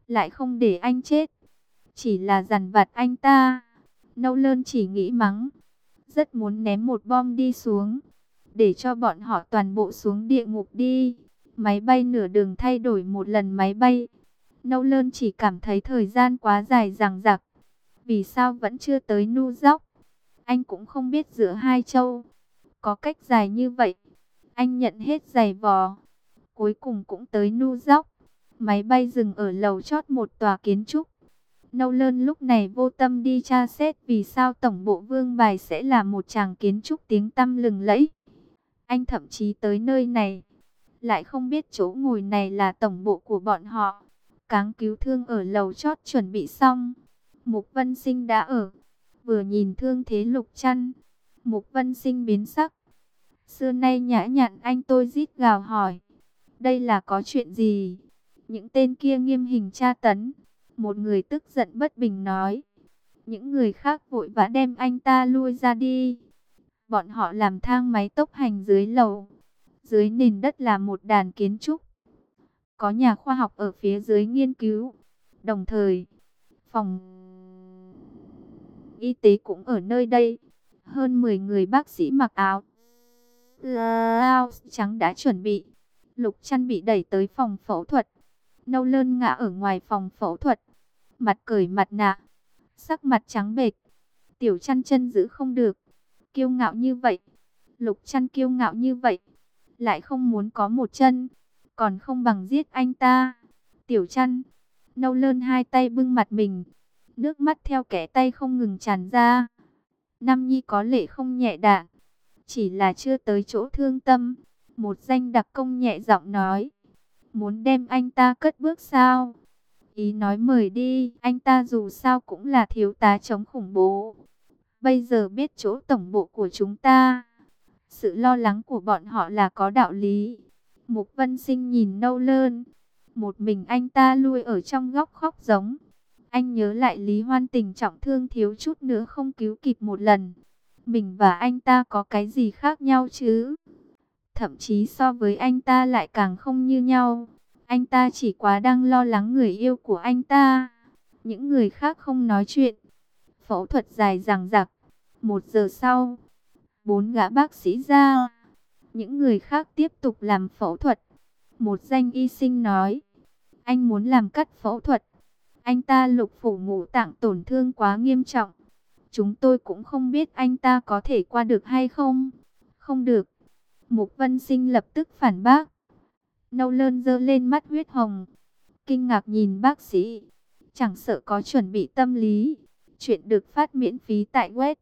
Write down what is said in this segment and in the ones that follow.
lại không để anh chết, chỉ là dằn vặt anh ta. Nâu Lơn chỉ nghĩ mắng, rất muốn ném một bom đi xuống, để cho bọn họ toàn bộ xuống địa ngục đi. Máy bay nửa đường thay đổi một lần máy bay. Nâu Lơn chỉ cảm thấy thời gian quá dài dằng dặc. Vì sao vẫn chưa tới New York? Anh cũng không biết giữa hai châu có cách dài như vậy. Anh nhận hết giày vò, cuối cùng cũng tới New York. Máy bay dừng ở lầu chót một tòa kiến trúc. Nâu Lơn lúc này vô tâm đi tra xét vì sao tổng bộ Vương Bài sẽ là một tràng kiến trúc tiếng tăm lừng lẫy. Anh thậm chí tới nơi này, lại không biết chỗ ngồi này là tổng bộ của bọn họ. Cáng cứu thương ở lầu chót chuẩn bị xong. Mục Vân Sinh đã ở. Vừa nhìn thương thế Lục Trăn, Mục Vân Sinh biến sắc. Xưa nay nhã nhặn anh tôi rít gào hỏi, đây là có chuyện gì? Những tên kia nghiêm hình tra tấn. Một người tức giận bất bình nói. Những người khác vội vã đem anh ta lui ra đi. Bọn họ làm thang máy tốc hành dưới lầu. Dưới nền đất là một đàn kiến trúc. Có nhà khoa học ở phía dưới nghiên cứu. Đồng thời, phòng y tế cũng ở nơi đây. Hơn 10 người bác sĩ mặc áo trắng đã chuẩn bị. Lục Trăn bị đẩy tới phòng phẫu thuật. Nâu Lơn ngã ở ngoài phòng phẫu thuật, mặt cởi mặt nạ, sắc mặt trắng bệch. Tiểu Trăn chân giữ không được, kiêu ngạo như vậy. Lục Trăn kiêu ngạo như vậy, lại không muốn có một chân, còn không bằng giết anh ta. Tiểu Trăn, Nâu Lơn hai tay bưng mặt mình, nước mắt theo kẽ tay không ngừng tràn ra. Nam nhi có lệ không nhẹ đạn, chỉ là chưa tới chỗ thương tâm. Một danh đặc công nhẹ giọng nói, muốn đem anh ta cất bước sao? Ý nói mời đi, anh ta dù sao cũng là thiếu tá chống khủng bố. Bây giờ biết chỗ tổng bộ của chúng ta. Sự lo lắng của bọn họ là có đạo lý. Mục Vân Sinh nhìn Nâu Lơn, một mình anh ta lui ở trong góc khóc giống. Anh nhớ lại Lý Hoan Tình trọng thương thiếu chút nữa không cứu kịp một lần. Mình và anh ta có cái gì khác nhau chứ? Thậm chí so với anh ta lại càng không như nhau. Anh ta chỉ quá đang lo lắng người yêu của anh ta. Những người khác không nói chuyện. Phẫu thuật dài dằng dặc. 1 giờ sau, 4 gã bác sĩ ra. Những người khác tiếp tục làm phẫu thuật. Một danh y sinh nói, anh muốn làm cắt phẫu thuật. Anh ta lục phủ ngũ tạng tổn thương quá nghiêm trọng. Chúng tôi cũng không biết anh ta có thể qua được hay không. Không được. Mục Vân Sinh lập tức phản bác. Nâu Lơn giơ lên mắt huyết hồng, kinh ngạc nhìn bác sĩ. Chẳng sợ có chuẩn bị tâm lý. Chuyện được phát miễn phí tại web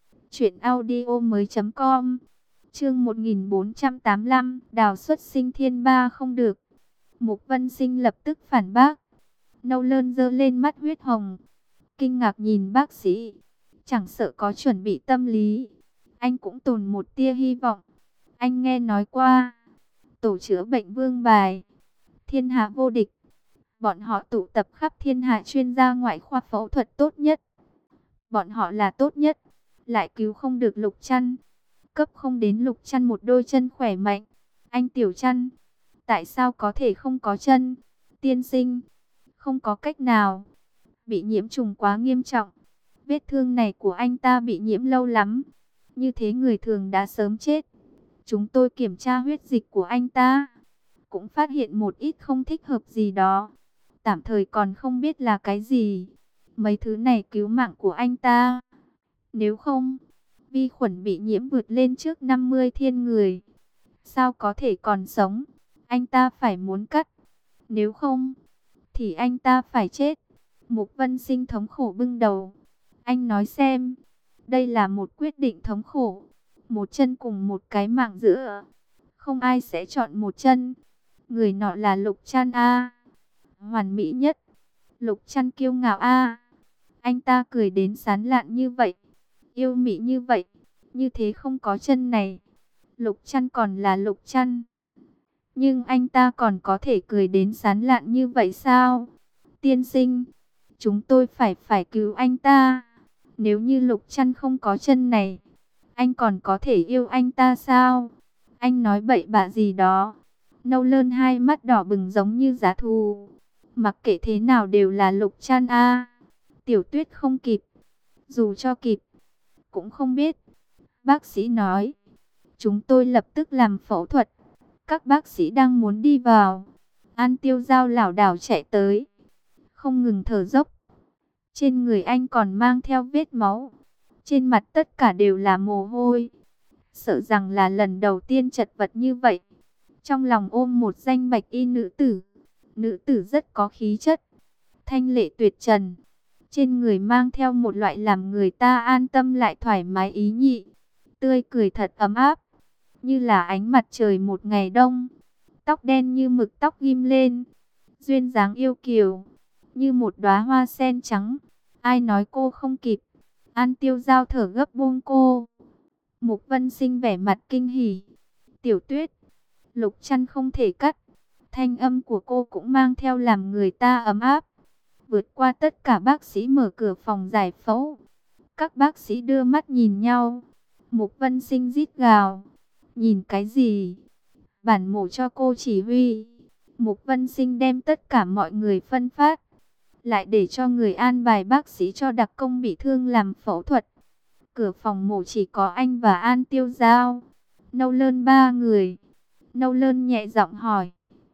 truyệnaudiomoi.com. Chương 1485, Đào xuất sinh thiên ba không được. Mục Vân Sinh lập tức phản bác. Nâu Lơn giơ lên mắt huyết hồng, kinh ngạc nhìn bác sĩ. Chẳng sợ có chuẩn bị tâm lý, anh cũng tồn một tia hy vọng. Anh nghe nói qua tổ chữa bệnh Vương Bài, thiên hạ vô địch. Bọn họ tụ tập khắp thiên hạ chuyên gia ngoại khoa phẫu thuật tốt nhất. Bọn họ là tốt nhất, lại cứu không được Lục Trăn. Cấp không đến Lục Trăn một đôi chân khỏe mạnh. Anh Tiểu Trăn, tại sao có thể không có chân? Tiên sinh, không có cách nào. Bị nhiễm trùng quá nghiêm trọng. Vết thương này của anh ta bị nhiễm lâu lắm. Như thế người thường đã sớm chết. Chúng tôi kiểm tra huyết dịch của anh ta, cũng phát hiện một ít không thích hợp gì đó. Tạm thời còn không biết là cái gì. Mấy thứ này cứu mạng của anh ta. Nếu không, vi khuẩn bị nhiễm vượt lên trước 50 thiên người. Sao có thể còn sống? Anh ta phải muốn cắt. Nếu không, thì anh ta phải chết. Mục Vân Sinh thống khổ bưng đầu. Anh nói xem, đây là một quyết định thống khổ. Một chân cùng một cái mạng giữa. Không ai sẽ chọn một chân. Người nọ là Lục Trăn a, hoàn mỹ nhất. Lục Trăn kiêu ngạo a. Anh ta cười đến sán lạn như vậy, yêu mị như vậy, như thế không có chân này. Lục Trăn còn là Lục Trăn. Nhưng anh ta còn có thể cười đến sán lạn như vậy sao? Tiên sinh, chúng tôi phải cứu anh ta. Nếu như Lục Trăn không có chân này, anh còn có thể yêu anh ta sao? Anh nói bậy bạ gì đó. Nâu Lơn hai mắt đỏ bừng giống như giá thù. Mặc kệ thế nào đều là Lục Trăn a. Tiểu Tuyết không kịp, dù cho kịp, cũng không biết. Bác sĩ nói, chúng tôi lập tức làm phẫu thuật. Các bác sĩ đang muốn đi vào. An Tiêu Giao lảo đảo chạy tới, không ngừng thở dốc. Trên người anh còn mang theo vết máu. Trên mặt tất cả đều là mồ hôi. Sợ rằng là lần đầu tiên chật vật như vậy. Trong lòng ôm một danh bạch y nữ tử. Nữ tử rất có khí chất, thanh lệ tuyệt trần. Trên người mang theo một loại làm người ta an tâm lại thoải mái ý nhị. Tươi cười thật ấm áp, như là ánh mặt trời một ngày đông. Tóc đen như mực tóc ghim lên, duyên dáng yêu kiều, như một đóa hoa sen trắng. Ai nói cô không kịp? An Tiêu Giao thở gấp buông cô. Mục Vân Sinh vẻ mặt kinh hỉ. Tiểu Tuyết, Lục Trăn không thể cắt. Thanh âm của cô cũng mang theo làm người ta ấm áp. Vượt qua tất cả bác sĩ mở cửa phòng giải phẫu. Các bác sĩ đưa mắt nhìn nhau. Mục Vân Sinh rít gào. Nhìn cái gì? Bản mổ cho cô chỉ huy. Mục Vân Sinh đem tất cả mọi người phân phát. Lại để cho người an bài bác sĩ cho đặc công bị thương làm phẫu thuật. Cửa phòng mổ chỉ có anh và An Tiêu Giao. Nâu Lơn ba người. Nâu Lơn nhẹ giọng hỏi.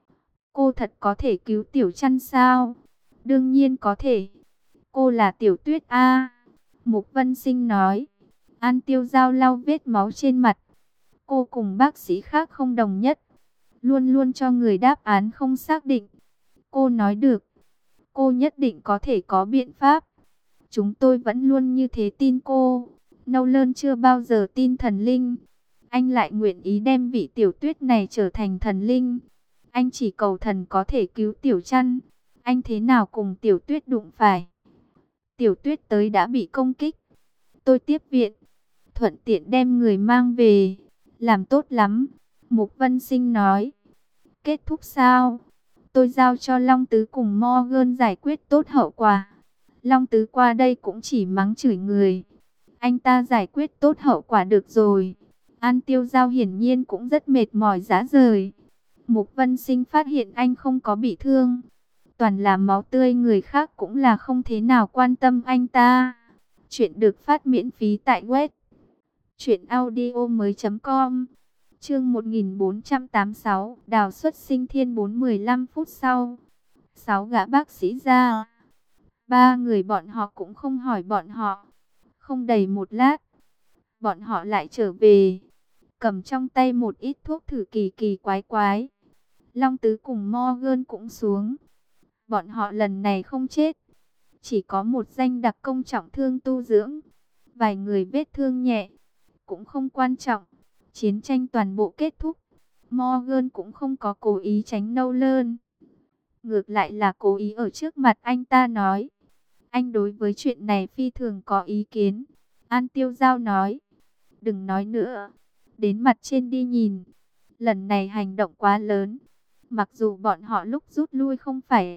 Cô thật có thể cứu Tiểu Trăn sao? Đương nhiên có thể. Cô là Tiểu Tuyết a. Mục Vân Sinh nói. An Tiêu Giao lau vết máu trên mặt. Cô cùng bác sĩ khác không đồng nhất. Luôn luôn cho người đáp án không xác định. Cô nói được. Cô nhất định có thể có biện pháp. Chúng tôi vẫn luôn như thế tin cô. Nâu Lơn chưa bao giờ tin thần linh. Anh lại nguyện ý đem vị Tiểu Tuyết này trở thành thần linh. Anh chỉ cầu thần có thể cứu Tiểu Trăn. Anh thế nào cùng Tiểu Tuyết đụng phải? Tiểu Tuyết tới đã bị công kích. Tôi tiếp viện, thuận tiện đem người mang về. Làm tốt lắm, Mục Vân Sinh nói. Kết thúc sao? Tôi giao cho Long Tứ cùng Morgan giải quyết tốt hậu quả. Long Tứ qua đây cũng chỉ mắng chửi người. Anh ta giải quyết tốt hậu quả được rồi. An Tiêu Giao hiển nhiên cũng rất mệt mỏi rã rời. Mục Vân Sinh phát hiện anh không có bị thương. Toàn là máu tươi, người khác cũng là không thế nào quan tâm anh ta. Chuyện được phát miễn phí tại web truyệnaudiomoi.com. Chương 1486, Đào Xuất Sinh Thiên 4-15 phút sau. 6 gã bác sĩ ra. 3 người bọn họ cũng không hỏi bọn họ. Không đầy một lát, bọn họ lại trở về, cầm trong tay một ít thuốc thử kỳ kỳ quái quái. Long Tứ cùng Morgan cũng xuống. Bọn họ lần này không chết, chỉ có một danh đặc công trọng thương tu dưỡng. Vài người vết thương nhẹ, cũng không quan trọng. Chiến tranh toàn bộ kết thúc. Morgan cũng không có cố ý tránh Nâu Lơn. Ngược lại là cố ý ở trước mặt anh ta nói. Anh đối với chuyện này phi thường có ý kiến. An Tiêu Giao nói. Đừng nói nữa. Đến mặt trên đi nhìn. Lần này hành động quá lớn. Mặc dù bọn họ lúc rút lui không phải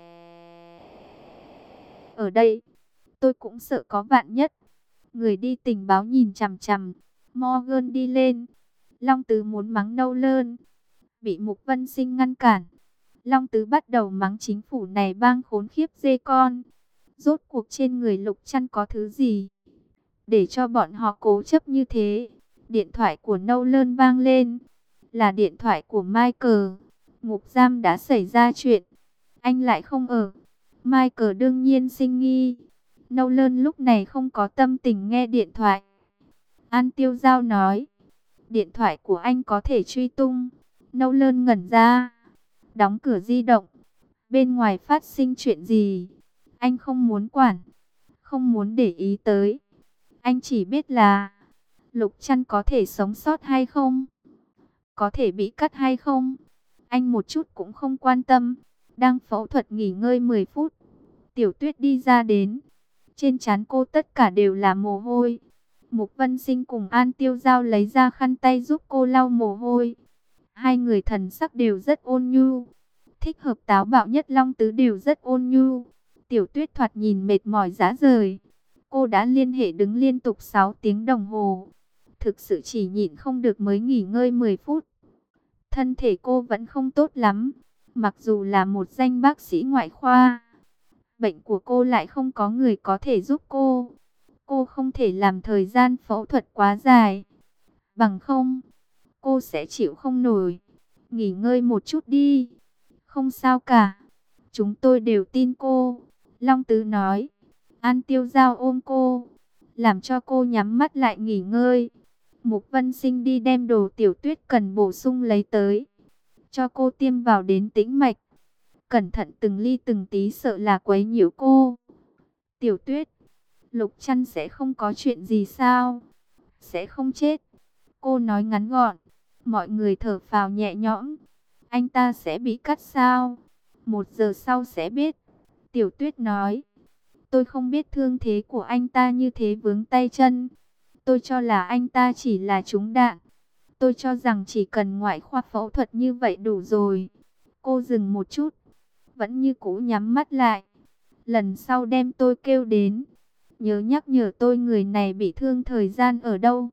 ở đây, tôi cũng sợ có vạn nhất. Người đi tình báo nhìn chằm chằm. Morgan đi lên. Long Tứ muốn mắng Nâu Lơn, bị Mục Vân Sinh ngăn cản. Long Tứ bắt đầu mắng chính phủ này bang khốn khiếp dê con. Rốt cuộc trên người Lục Trăn có thứ gì để cho bọn họ cố chấp như thế? Điện thoại của Nâu Lơn vang lên. Là điện thoại của Michael. Ngục giam đã xảy ra chuyện. Anh lại không ở. Michael đương nhiên sinh nghi. Nâu Lơn lúc này không có tâm tình nghe điện thoại. An Tiêu Giao nói. Điện thoại của anh có thể truy tung. Nâu Lơn ngẩn ra. Đóng cửa di động. Bên ngoài phát sinh chuyện gì? Anh không muốn quản. Không muốn để ý tới. Anh chỉ biết là Lục Trăn có thể sống sót hay không? Có thể bị cắt hay không? Anh một chút cũng không quan tâm. Đang phẫu thuật nghỉ ngơi 10 phút. Tiểu Tuyết đi ra đến. Trên trán cô tất cả đều là mồ hôi. Mục Vân Sinh cùng An Tiêu Giao lấy ra khăn tay giúp cô lau mồ hôi. Hai người thần sắc đều rất ôn nhu. Thích hợp táo bạo nhất Long Tứ đều rất ôn nhu. Tiểu Tuyết thoạt nhìn mệt mỏi rã rời. Cô đã liên hệ đứng liên tục 6 tiếng đồng hồ. Thực sự chỉ nhịn không được mới nghỉ ngơi 10 phút. Thân thể cô vẫn không tốt lắm. Mặc dù là một danh bác sĩ ngoại khoa, bệnh của cô lại không có người có thể giúp cô. Cô không thể làm thời gian phẫu thuật quá dài. Bằng không, cô sẽ chịu không nổi. Nghỉ ngơi một chút đi. Không sao cả. Chúng tôi đều tin cô. Long Tứ nói. An Tiêu Giao ôm cô, làm cho cô nhắm mắt lại nghỉ ngơi. Mục Vân Sinh đi đem đồ Tiểu Tuyết cần bổ sung lấy tới, cho cô tiêm vào đến tĩnh mạch. Cẩn thận từng ly từng tí, sợ là quấy nhiễu cô. Tiểu Tuyết, Lục Trăn sẽ không có chuyện gì sao? Sẽ không chết. Cô nói ngắn gọn. Mọi người thở phào nhẹ nhõm. Anh ta sẽ bị cắt sao? 1 giờ sau sẽ biết. Tiểu Tuyết nói. Tôi không biết thương thế của anh ta như thế vướng tay chân. Tôi cho là anh ta chỉ là trúng đạn. Tôi cho rằng chỉ cần ngoại khoa phẫu thuật như vậy đủ rồi. Cô dừng một chút, vẫn như cũ nhắm mắt lại. Lần sau đem tôi kêu đến, nhớ nhắc nhở tôi người này bị thương thời gian ở đâu.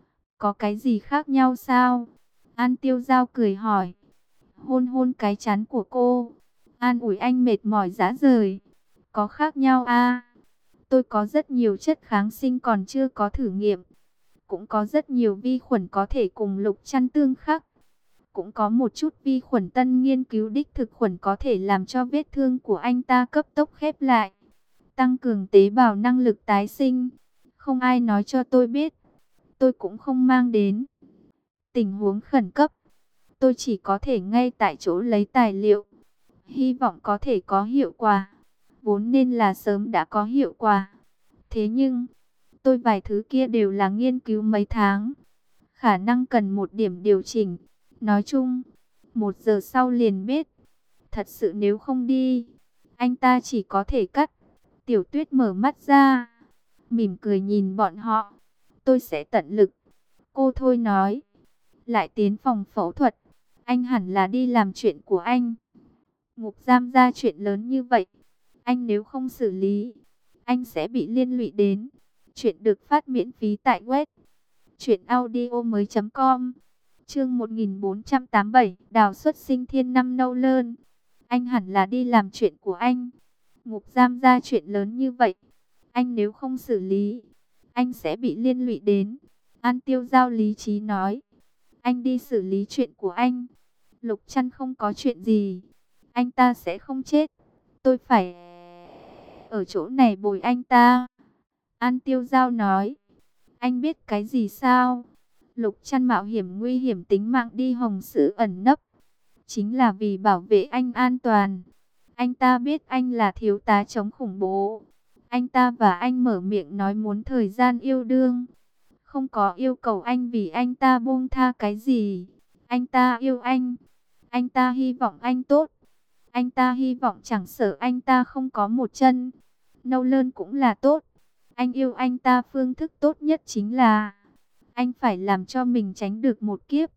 Có cái gì khác nhau sao? An Tiêu Giao cười hỏi. Hôn hôn cái trán của cô, an ủi anh mệt mỏi rã rời. Có khác nhau à? Tôi có rất nhiều chất kháng sinh còn chưa có thử nghiệm. Cũng có rất nhiều vi khuẩn có thể cùng Lục Trăn tương khắc. Cũng có một chút vi khuẩn tân nghiên cứu đích thực khuẩn có thể làm cho vết thương của anh ta cấp tốc khép lại, tăng cường tế bào năng lực tái sinh. Không ai nói cho tôi biết. Tôi cũng không mang đến. Tình huống khẩn cấp, tôi chỉ có thể ngay tại chỗ lấy tài liệu. Hy vọng có thể có hiệu quả. Vốn nên là sớm đã có hiệu quả. Thế nhưng, tôi vài thứ kia đều là nghiên cứu mấy tháng. Khả năng cần một điểm điều chỉnh. Nói chung, 1 giờ sau liền biết. Thật sự nếu không đi, anh ta chỉ có thể cắt. Tiểu Tuyết mở mắt ra, mỉm cười nhìn bọn họ. Tôi sẽ tận lực. Cô thôi nói. Lại tiến phòng phẫu thuật. Anh hẳn là đi làm chuyện của anh. Ngục giam ra chuyện lớn như vậy, anh nếu không xử lý, anh sẽ bị liên lụy đến. Chuyện được phát miễn phí tại web truyệnaudiomoi.com. Chương 1487, Đào xuất sinh thiên năm nâu lơn. Anh hẳn là đi làm chuyện của anh. Ngục giam ra chuyện lớn như vậy, anh nếu không xử lý, anh sẽ bị liên lụy đến. An Tiêu Giao lý trí nói. Anh đi xử lý chuyện của anh. Lục Trăn không có chuyện gì, anh ta sẽ không chết. Tôi phải ở chỗ này bồi anh ta. An Tiêu Giao nói. Anh biết cái gì sao? Lục Trăn mạo hiểm nguy hiểm tính mạng đi Hồng Sử ẩn nấp, chính là vì bảo vệ anh an toàn. Anh ta biết anh là thiếu tá chống khủng bố. Anh ta và anh mở miệng nói muốn thời gian yêu đương. Không có yêu cầu anh vì anh ta buông tha cái gì. Anh ta yêu anh. Anh ta hy vọng anh tốt. Anh ta hy vọng chẳng sợ anh ta không có một chân. Nâu lơn cũng là tốt. Anh yêu anh ta phương thức tốt nhất chính là anh phải làm cho mình tránh được một kiếp.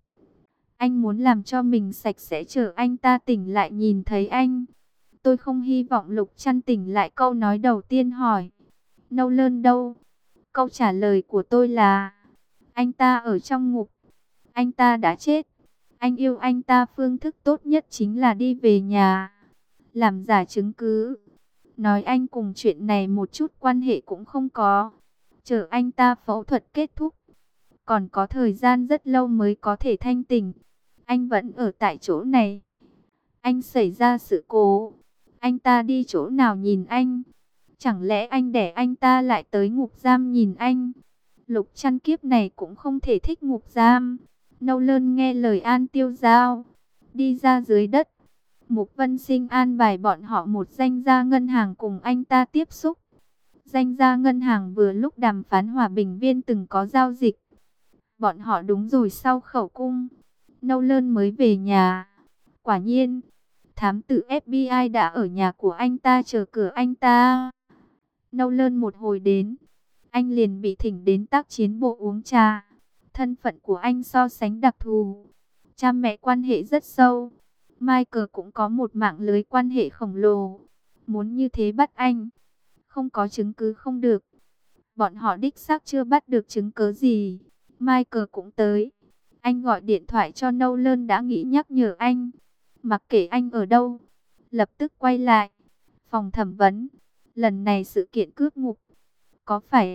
Anh muốn làm cho mình sạch sẽ chờ anh ta tỉnh lại nhìn thấy anh. Tôi không hy vọng Lục Trăn tỉnh lại. Câu nói đầu tiên hỏi Nâu lơn đâu? Câu trả lời của tôi là anh ta ở trong ngục. Anh ta đã chết. Anh yêu anh ta phương thức tốt nhất chính là đi về nhà, làm giả chứng cứ, nói anh cùng chuyện này một chút quan hệ cũng không có. Chờ anh ta phẫu thuật kết thúc, còn có thời gian rất lâu mới có thể thanh tỉnh. Anh vẫn ở tại chỗ này. Anh xảy ra sự cố, anh ta đi chỗ nào nhìn anh? Chẳng lẽ anh để anh ta lại tới ngục giam nhìn anh? Lục Trăn kiếp này cũng không thể thích ngục giam. Nâu lơn nghe lời An Tiêu Giao, đi ra dưới đất. Mục Vân Sinh an bài bọn họ một danh gia ngân hàng cùng anh ta tiếp xúc. Danh gia ngân hàng vừa lúc đàm phán hòa bình viên từng có giao dịch. Bọn họ đúng rồi sau khẩu cung, Nâu lơn mới về nhà. Quả nhiên, thám tử FBI đã ở nhà của anh ta chờ cửa anh ta. Nâu lơn một hồi đến, anh liền bị thỉnh đến tác chiến bộ uống trà. Thân phận của anh so sánh đặc thù, cha mẹ quan hệ rất sâu. Michael cũng có một mạng lưới quan hệ khổng lồ. Muốn như thế bắt anh, không có chứng cứ không được. Bọn họ đích xác chưa bắt được chứng cứ gì. Michael cũng tới. Anh gọi điện thoại cho Nolan đã nghĩ nhắc nhở anh. Mặc kệ anh ở đâu, lập tức quay lại. Phòng thẩm vấn, lần này sự kiện cướp ngục, có phải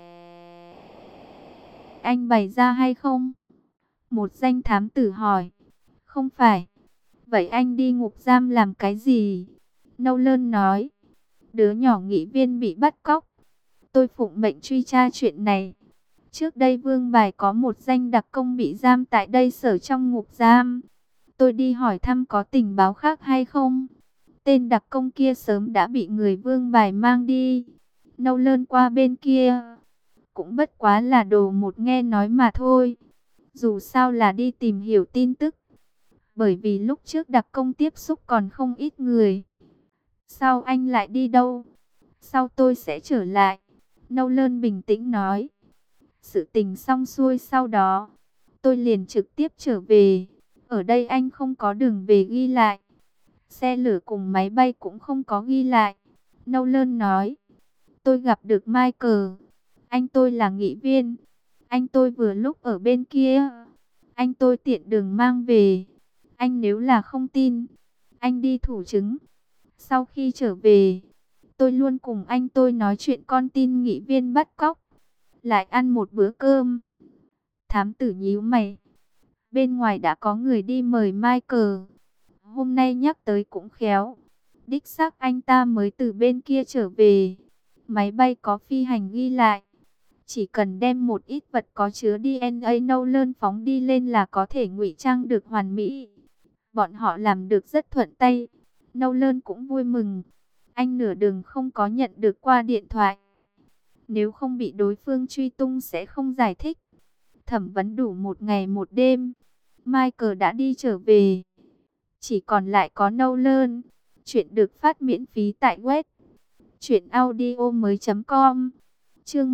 anh bày ra hay không? Một danh thám tử hỏi. Không phải. Vậy anh đi ngục giam làm cái gì? Nolan nói. Đứa nhỏ nghị viên bị bắt cóc. Tôi phụng mệnh truy tra chuyện này. Trước đây Vương Bài có một danh đặc công bị giam tại đây sở trong ngục giam. Tôi đi hỏi thăm có tình báo khác hay không. Tên đặc công kia sớm đã bị người Vương Bài mang đi. Nolan qua bên kia. Cũng bất quá là đồ một nghe nói mà thôi. Dù sao là đi tìm hiểu tin tức. Bởi vì lúc trước đặc công tiếp xúc còn không ít người. Sao anh lại đi đâu? Sau tôi sẽ trở lại. Nolan bình tĩnh nói. Sự tình xong xuôi sau đó, tôi liền trực tiếp trở về. Ở đây anh không có đường về ghi lại. Xe lửa cùng máy bay cũng không có ghi lại. Nolan nói. Tôi gặp được Michael. Anh tôi là nghị viên. Anh tôi vừa lúc ở bên kia. Anh tôi tiện đường mang về. Anh nếu là không tin, anh đi thủ chứng. Sau khi trở về, tôi luôn cùng anh tôi nói chuyện con tin nghị viên bắt cóc. Lại ăn một bữa cơm. Thám tử nhíu mày. Bên ngoài đã có người đi mời Michael. Hôm nay nhắc tới cũng khéo. Đích xác anh ta mới từ bên kia trở về. Máy bay có phi hành ghi lại. Chỉ cần đem một ít vật có chứa DNA Nolan phóng đi lên là có thể ngụy trang được hoàn mỹ. Bọn họ làm được rất thuận tay. Nolan cũng vui mừng. Anh nửa đường không có nhận được qua điện thoại. Nếu không bị đối phương truy tung sẽ không giải thích. Thẩm vấn đủ một ngày một đêm. Michael đã đi trở về. Chỉ còn lại có Nolan. Chuyện được phát miễn phí tại web truyệnaudiomoi.com. Chương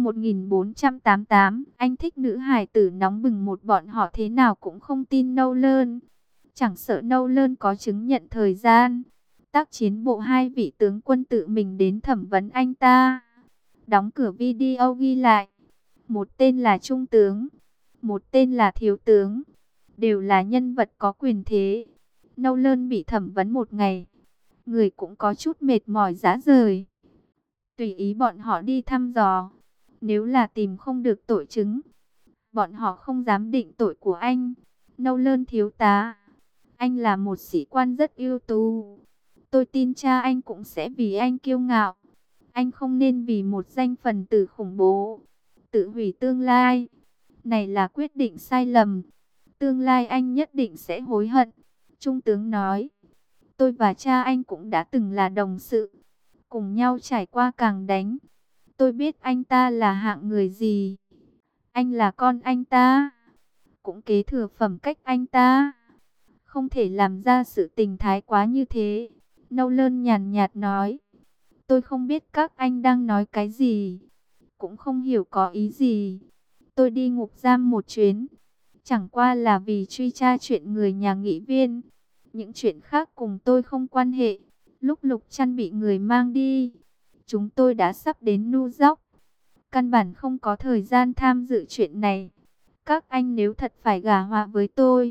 1488, anh thích nữ hài tử nóng bừng một bọn họ thế nào cũng không tin Nolan. Chẳng sợ Nolan có chứng nhận thời gian. Tác chiến bộ hai vị tướng quân tự mình đến thẩm vấn anh ta. Đóng cửa video ghi lại. Một tên là trung tướng, một tên là thiếu tướng. Đều là nhân vật có quyền thế. Nolan bị thẩm vấn một ngày. Người cũng có chút mệt mỏi rã rời. Tùy ý bọn họ đi thăm dò. Nếu là tìm không được tội chứng, bọn họ không dám định tội của anh. Nolan thiếu tá, anh là một sĩ quan rất ưu tú. Tôi tin cha anh cũng sẽ vì anh kiêu ngạo. Anh không nên vì một danh phần tử khủng bố tự hủy tương lai. Này là quyết định sai lầm. Tương lai anh nhất định sẽ hối hận. Trung tướng nói. Tôi và cha anh cũng đã từng là đồng sự. Cùng nhau trải qua càng đánh. Tôi biết anh ta là hạng người gì. Anh là con anh ta. Cũng kế thừa phẩm cách anh ta. Không thể làm ra sự tình thái quá như thế. Nolan nhàn nhạt nói. Tôi không biết các anh đang nói cái gì. Cũng không hiểu có ý gì. Tôi đi ngục giam một chuyến. Chẳng qua là vì truy tra chuyện người nhà nghị viên. Những chuyện khác cùng tôi không quan hệ. Lúc Lục Trăn bị người mang đi, chúng tôi đã sắp đến New York. Căn bản không có thời gian tham dự chuyện này. Các anh nếu thật phải gả hòa với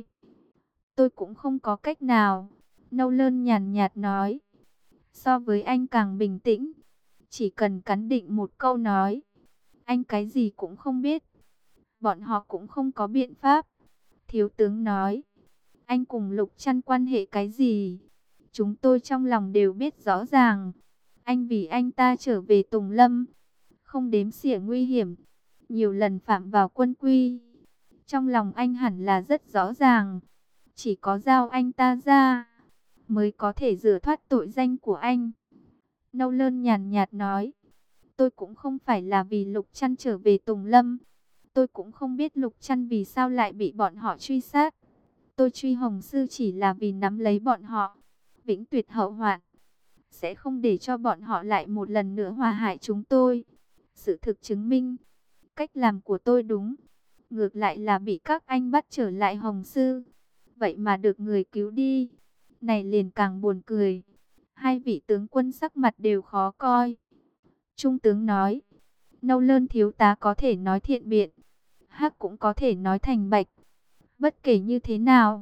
tôi cũng không có cách nào. Nolan nhàn nhạt nói. So với anh càng bình tĩnh. Chỉ cần cắn định một câu nói. Anh cái gì cũng không biết. Bọn họ cũng không có biện pháp. Thiếu tướng nói. Anh cùng Lục Trăn quan hệ cái gì? Chúng tôi trong lòng đều biết rõ ràng. Anh vì anh ta trở về Tùng Lâm. Không đếm xỉa nguy hiểm. Nhiều lần phạm vào quân quy. Trong lòng anh hẳn là rất rõ ràng. Chỉ có giao anh ta ra mới có thể rửa thoát tội danh của anh. Nolan nhàn nhạt nói. Tôi cũng không phải là vì Lục Trăn trở về Tùng Lâm. Tôi cũng không biết Lục Trăn vì sao lại bị bọn họ truy sát. Tôi truy Hồng Sư chỉ là vì nắm lấy bọn họ. Vĩnh tuyệt hậu hoạn. Sẽ không để cho bọn họ lại một lần nữa hòa hại chúng tôi. Sự thực chứng minh. Cách làm của tôi đúng. Ngược lại là bị các anh bắt trở lại Hồng Sư. Vậy mà được người cứu đi. Này liền càng buồn cười. Hai vị tướng quân sắc mặt đều khó coi. Trung tướng nói. Nolan thiếu tá có thể nói thiện biện. Hắc cũng có thể nói thành bạch. Bất kể như thế nào,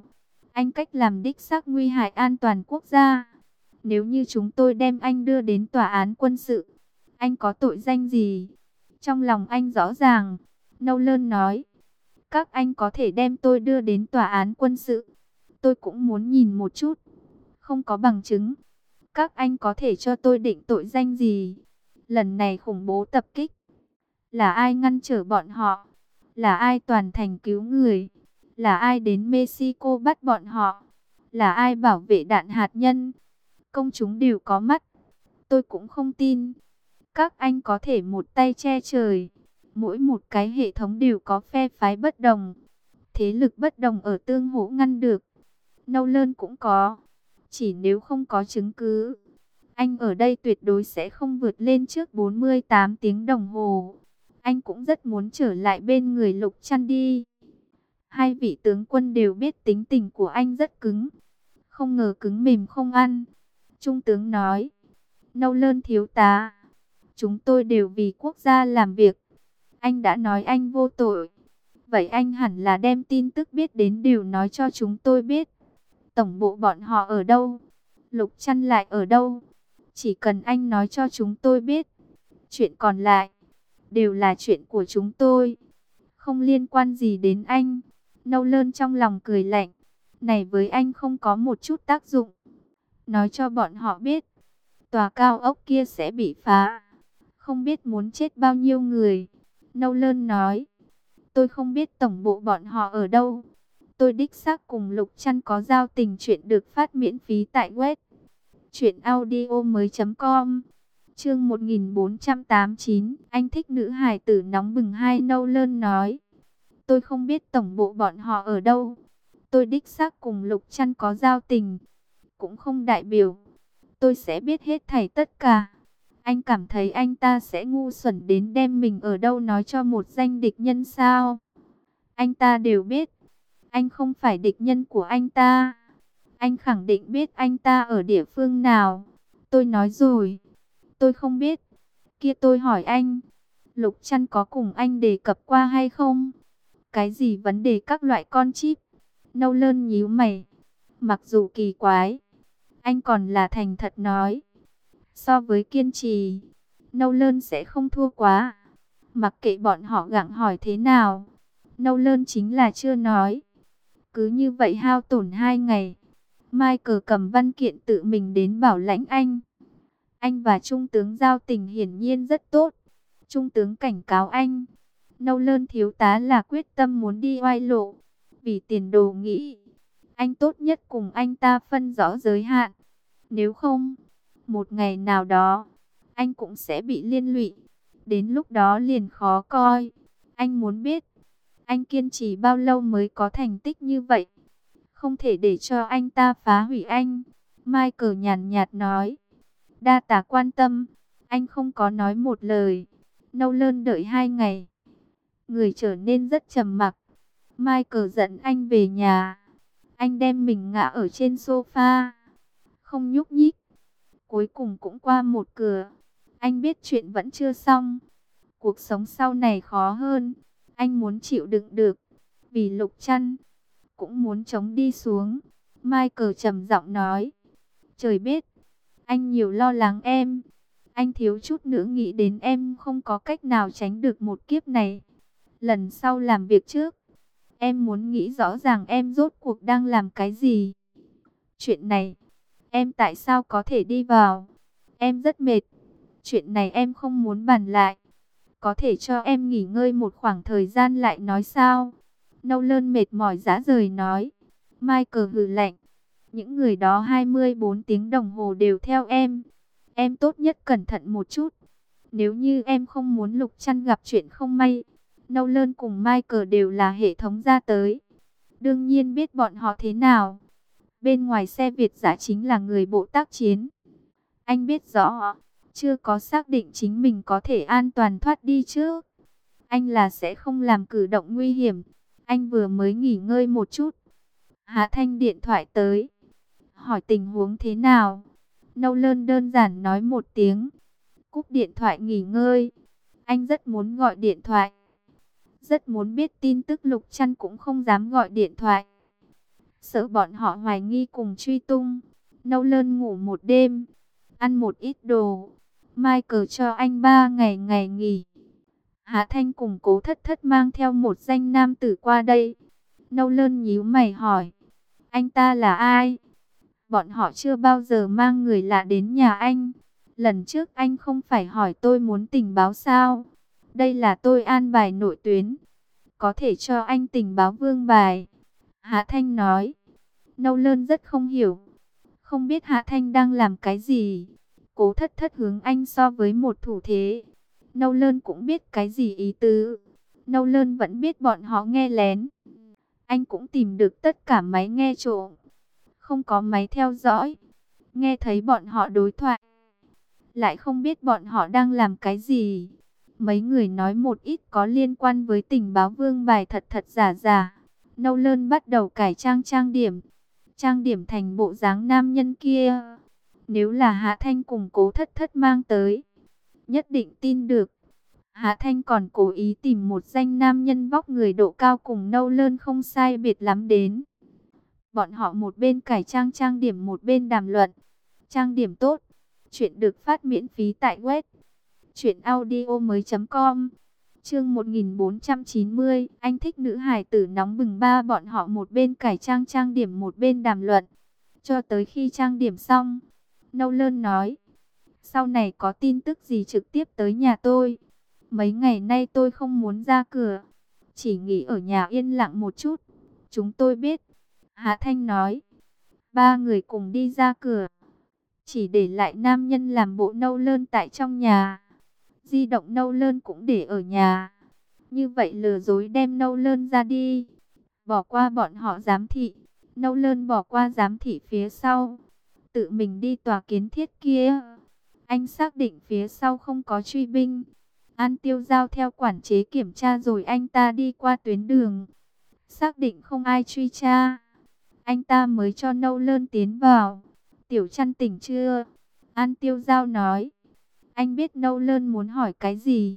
Anh cách làm đích xác nguy hại an toàn quốc gia. Nếu như chúng tôi đem anh đưa đến tòa án quân sự, anh có tội danh gì? Trong lòng anh rõ ràng, Nolan nói. Các anh có thể đem tôi đưa đến tòa án quân sự. Tôi cũng muốn nhìn một chút. Không có bằng chứng. Các anh có thể cho tôi định tội danh gì? Lần này khủng bố tập kích. Là ai ngăn trở bọn họ? Là ai toàn thành cứu người? Là ai đến Mexico bắt bọn họ? Là ai bảo vệ đạn hạt nhân? Công chúng đều có mắt. Tôi cũng không tin. Các anh có thể một tay che trời. Mỗi một cái hệ thống đều có phe phái bất đồng. Thế lực bất đồng ở tương hỗ ngăn được. Nolan cũng có. Chỉ nếu không có chứng cứ, anh ở đây tuyệt đối sẽ không vượt lên trước 48 tiếng đồng hồ. Anh cũng rất muốn trở lại bên người Lục Trăn đi. Hai vị tướng quân đều biết tính tình của anh rất cứng. Không ngờ cứng mềm không ăn. Trung tướng nói, Nolan thiếu tá, chúng tôi đều vì quốc gia làm việc. Anh đã nói anh vô tội. Vậy anh hẳn là đem tin tức biết đến đều nói cho chúng tôi biết. Tổng bộ bọn họ ở đâu? Lục Trăn lại ở đâu? Chỉ cần anh nói cho chúng tôi biết. Chuyện còn lại đều là chuyện của chúng tôi, không liên quan gì đến anh. Nolan trong lòng cười lạnh. Này với anh không có một chút tác dụng. Nói cho bọn họ biết, tòa cao ốc kia sẽ bị phá. Không biết muốn chết bao nhiêu người. Nolan nói, tôi không biết tổng bộ bọn họ ở đâu. Tôi đích xác cùng Lục Trăn có giao tình. Chuyện được phát miễn phí tại web truyệnaudiomoi.com. Chương 1489, anh thích nữ hài tử nóng bừng hai. Nolan nói, tôi không biết tổng bộ bọn họ ở đâu. Tôi đích xác cùng Lục Trăn có giao tình. Cũng không đại biểu tôi sẽ biết hết thảy tất cả. Anh cảm thấy anh ta sẽ ngu xuẩn đến đem mình ở đâu nói cho một danh địch nhân sao? Anh ta đều biết. Anh không phải địch nhân của anh ta. Anh khẳng định biết anh ta ở địa phương nào. Tôi nói rồi. Tôi không biết. Kia tôi hỏi anh, Lục Trăn có cùng anh đề cập qua hay không? Cái gì vấn đề các loại con chip? Nolan nhíu mày. Mặc dù kỳ quái, anh còn là thành thật nói. So với kiên trì, Nolan sẽ không thua quá. Mặc kệ bọn họ gặng hỏi thế nào, Nolan chính là chưa nói. Cứ như vậy hao tổn 2 ngày. Michael cầm văn kiện tự mình đến bảo lãnh anh. Anh và Trung tướng giao tình hiển nhiên rất tốt. Trung tướng cảnh cáo anh, Nolan thiếu tá là quyết tâm muốn đi oai lộ. Vì tiền đồ nghĩ, anh tốt nhất cùng anh ta phân rõ giới hạn. Nếu không, một ngày nào đó, anh cũng sẽ bị liên lụy. Đến lúc đó liền khó coi. Anh muốn biết, anh kiên trì bao lâu mới có thành tích như vậy. Không thể để cho anh ta phá hủy anh. Michael nhàn nhạt nói. Đa tạ quan tâm. Anh không có nói một lời. Nolan đợi 2 ngày. Người trở nên rất trầm mặc. Michael dẫn anh về nhà. Anh đem mình ngã ở trên sofa, không nhúc nhích. Cuối cùng cũng qua một cửa. Anh biết chuyện vẫn chưa xong. Cuộc sống sau này khó hơn. Anh muốn chịu đựng được. Vì Lục Trăn, cũng muốn chống đi xuống. Michael trầm giọng nói. Trời biết, anh nhiều lo lắng em. Anh thiếu chút nữa nghĩ đến em không có cách nào tránh được một kiếp này. Lần sau làm việc trước, em muốn nghĩ rõ ràng em rốt cuộc đang làm cái gì. Chuyện này, em tại sao có thể đi vào? Em rất mệt. Chuyện này em không muốn bàn lại. Có thể cho em nghỉ ngơi một khoảng thời gian lại nói sao? Nolan mệt mỏi rã rời nói. Michael hừ lạnh. Những người đó 24 tiếng đồng hồ đều theo em. Em tốt nhất cẩn thận một chút. Nếu như em không muốn Lục Trăn gặp chuyện không may. Nolan cùng Michael đều là hệ thống ra tới. Đương nhiên biết bọn họ thế nào. Bên ngoài xe Việt dã chính là người bộ tác chiến. Anh biết rõ, chưa có xác định chính mình có thể an toàn thoát đi chứ. Anh là sẽ không làm cử động nguy hiểm. Anh vừa mới nghỉ ngơi một chút. Hạ Thanh điện thoại tới. Hỏi tình huống thế nào. Nolan đơn giản nói một tiếng. Cúp điện thoại nghỉ ngơi. Anh rất muốn gọi điện thoại. Rất muốn biết tin tức Lục Trăn cũng không dám gọi điện thoại. sợ bọn họ hoài nghi cùng truy tung. Nâu Lơn ngủ một đêm, ăn một ít đồ. Michael cho anh 3 ngày ngày nghỉ. Hạ Thanh cùng Cố Thất Thất mang theo một danh nam tử qua đây. Nâu Lơn nhíu mày hỏi, anh ta là ai? Bọn họ chưa bao giờ mang người lạ đến nhà anh. Lần trước anh không phải hỏi tôi muốn tình báo sao? Đây là tôi an bài nội tuyến, có thể cho anh tình báo vương bài. Hạ Thanh nói. Nâu Lơn rất không hiểu, không biết Hạ Thanh đang làm cái gì. Cố Thất Thất hướng anh so với một thủ thế. Nâu Lơn cũng biết cái gì ý tứ. Nâu Lơn vẫn biết bọn họ nghe lén. Anh cũng tìm được tất cả máy nghe trộm, không có máy theo dõi. Nghe thấy bọn họ đối thoại, lại không biết bọn họ đang làm cái gì. Mấy người nói một ít có liên quan với tình báo vương bài thật thật giả giả. Nâu Lơn bắt đầu cải trang điểm thành bộ dáng nam nhân kia. Nếu là Hạ Thanh cùng Cố Thất Thất mang tới, nhất định tin được. Hạ Thanh còn cố ý tìm một danh nam nhân vóc người độ cao cùng Nâu Lơn không sai biệt lắm đến. Bọn họ một bên cải trang điểm một bên đàm luận. Trang điểm tốt, chuyện được phát miễn phí tại web truyệnaudiomoi.com. Chương 1490, anh thích nữ hài tử nóng bừng. Ba bọn họ một bên cải trang điểm một bên đàm luận, cho tới khi trang điểm xong, Nâu Lơn nói, sau này có tin tức gì trực tiếp tới nhà tôi. Mấy ngày nay tôi không muốn ra cửa, chỉ nghỉ ở nhà yên lặng một chút. Chúng tôi biết. Hạ Thanh nói. Ba người cùng đi ra cửa, chỉ để lại nam nhân làm bộ Nâu Lơn tại trong nhà. Di động Nâu Lơn cũng để ở nhà. Như vậy lừa dối đem Nâu Lơn ra đi, bỏ qua bọn họ giám thị. Nâu Lơn bỏ qua giám thị phía sau, tự mình đi tòa kiến thiết kia. Anh xác định phía sau không có truy binh. An Tiêu giao theo quản chế kiểm tra rồi anh ta đi qua tuyến đường, xác định không ai truy tra, anh ta mới cho Nâu Lơn tiến vào. Tiểu Trăn tỉnh chưa? An Tiêu giao nói. Anh biết Nâu Lơn muốn hỏi cái gì.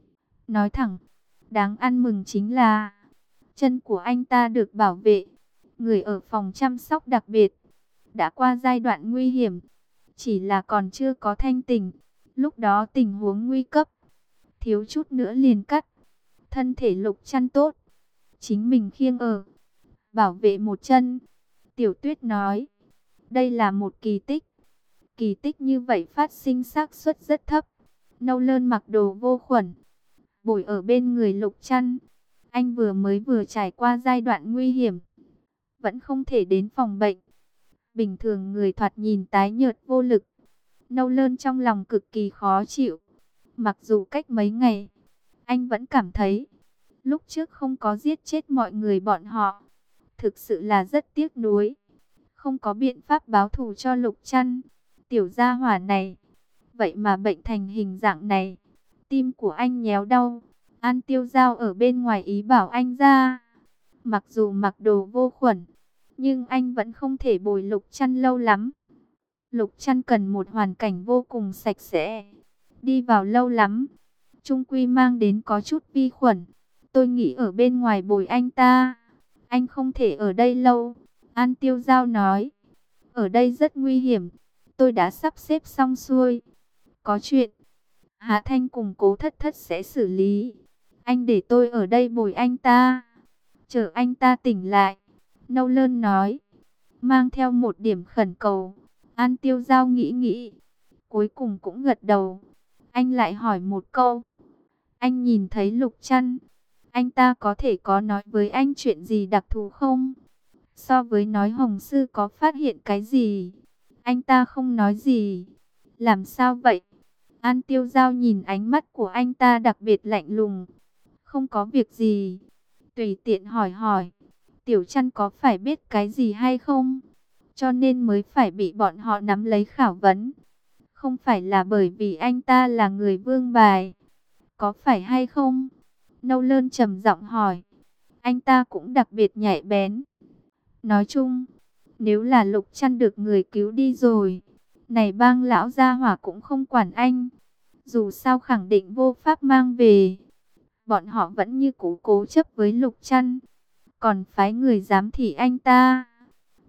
Nói thẳng. Đáng ăn mừng chính là chân của anh ta được bảo vệ. Người ở phòng chăm sóc đặc biệt, đã qua giai đoạn nguy hiểm, chỉ là còn chưa có thanh tỉnh. Lúc đó tình huống nguy cấp, thiếu chút nữa liền cắt. Thân thể Lục Trăn tốt, chính mình khiêng ở, bảo vệ một chân. Tiểu Tuyết nói, đây là một kỳ tích. Kỳ tích như vậy phát sinh xác suất rất thấp. Nâu Lơn mặc đồ vô khuẩn, bồi ở bên người Lục Trăn. Anh vừa trải qua giai đoạn nguy hiểm, vẫn không thể đến phòng bệnh. Bình thường người thoạt nhìn tái nhợt vô lực. Nâu Lơn trong lòng cực kỳ khó chịu. Mặc dù cách mấy ngày, anh vẫn cảm thấy lúc trước không có giết chết mọi người bọn họ, thực sự là rất tiếc nuối. Không có biện pháp báo thù cho Lục Trăn. Tiểu gia hỏa này, vậy mà bệnh thành hình dạng này. Tim của anh nhéo đau. An Tiêu giao ở bên ngoài ý bảo anh ra. Mặc dù mặc đồ vô khuẩn, nhưng anh vẫn không thể bồi Lục Trăn lâu lắm. Lục Trăn cần một hoàn cảnh vô cùng sạch sẽ. Đi vào lâu lắm, chung quy mang đến có chút vi khuẩn. Tôi nghĩ ở bên ngoài bồi anh ta. Anh không thể ở đây lâu. An Tiêu giao nói. Ở đây rất nguy hiểm. Tôi đã sắp xếp xong xuôi. Có chuyện Hạ Thanh cùng Cố Thất Thất sẽ xử lý. Anh để tôi ở đây bồi anh ta, chờ anh ta tỉnh lại. Nâu Lơn nói, mang theo một điểm khẩn cầu. An Tiêu giao nghĩ, cuối cùng cũng gật đầu. Anh lại hỏi một câu. Anh nhìn thấy Lục Trăn, anh ta có thể có nói với anh chuyện gì đặc thù không? So với nói Hồng Sư có phát hiện cái gì? Anh ta không nói gì. Làm sao vậy? An Tiêu giao nhìn ánh mắt của anh ta đặc biệt lạnh lùng. Không có việc gì. Tùy tiện hỏi. Tiểu Trăn có phải biết cái gì hay không? Cho nên mới phải bị bọn họ nắm lấy khảo vấn. Không phải là bởi vì anh ta là người vương bài, có phải hay không? Nâu Lơn trầm giọng hỏi. Anh ta cũng đặc biệt nhạy bén. Nói chung, nếu là Lục Trăn được người cứu đi rồi, này bang lão gia hỏa cũng không quản anh. Dù sao khẳng định vô pháp mang về. Bọn họ vẫn như cố chấp với Lục Trăn, còn phái người giám thị anh ta.